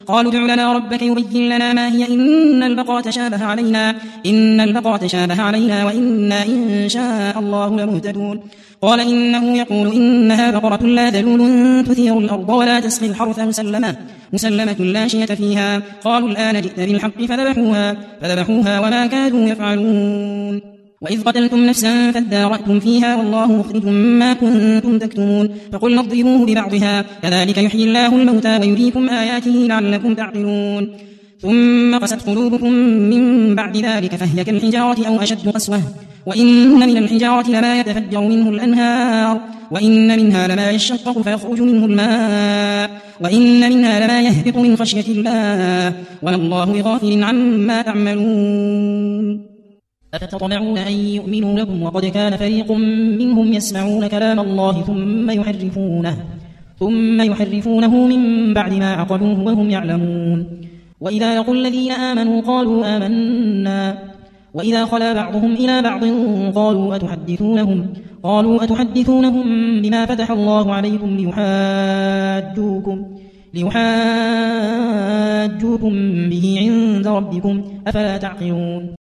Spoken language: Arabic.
قالوا ادع لنا ربك يبين لنا ما هي إن البقرة تشابه علينا وإنا إن شاء الله لمهتدون. قال إنه يقول إنها بقرة لا ذلول تثير الأرض ولا تسقي الحرث مسلمة لا شية فيها. قالوا الآن جئت بالحق فذبحوها وما كادوا يفعلون. وإذ قتلتم نفسا فادارأتم فيها والله مخرج ما كنتم تكتمون. فقلنا اضربوه ببعضها كذلك يحيي الله الموتى ويريكم آياته لعلكم تعقلون. ثم قست قلوبكم من بعد ذلك فهي كالحجارة أو أشد قسوة وإن من الحجارة لما يتفجر منه الأنهار وإن منها لما يشقق فيخرج منه الماء وإن منها لما يهبط من خشية الله وما الله بغافل عما تعملون. أفتطمعون أن يؤمنوا لكم وقد كان فريق منهم يسمعون كلام الله ثم يحرفونه من بعد ما عقلوه وهم يعلمون. وإذا لقوا الذين آمنوا قالوا آمنا وإذا خلا بعضهم إلى بعض قالوا أتحدثونهم بما فتح الله عليكم ليحاجوكم به عند ربكم أفلا تعقلون.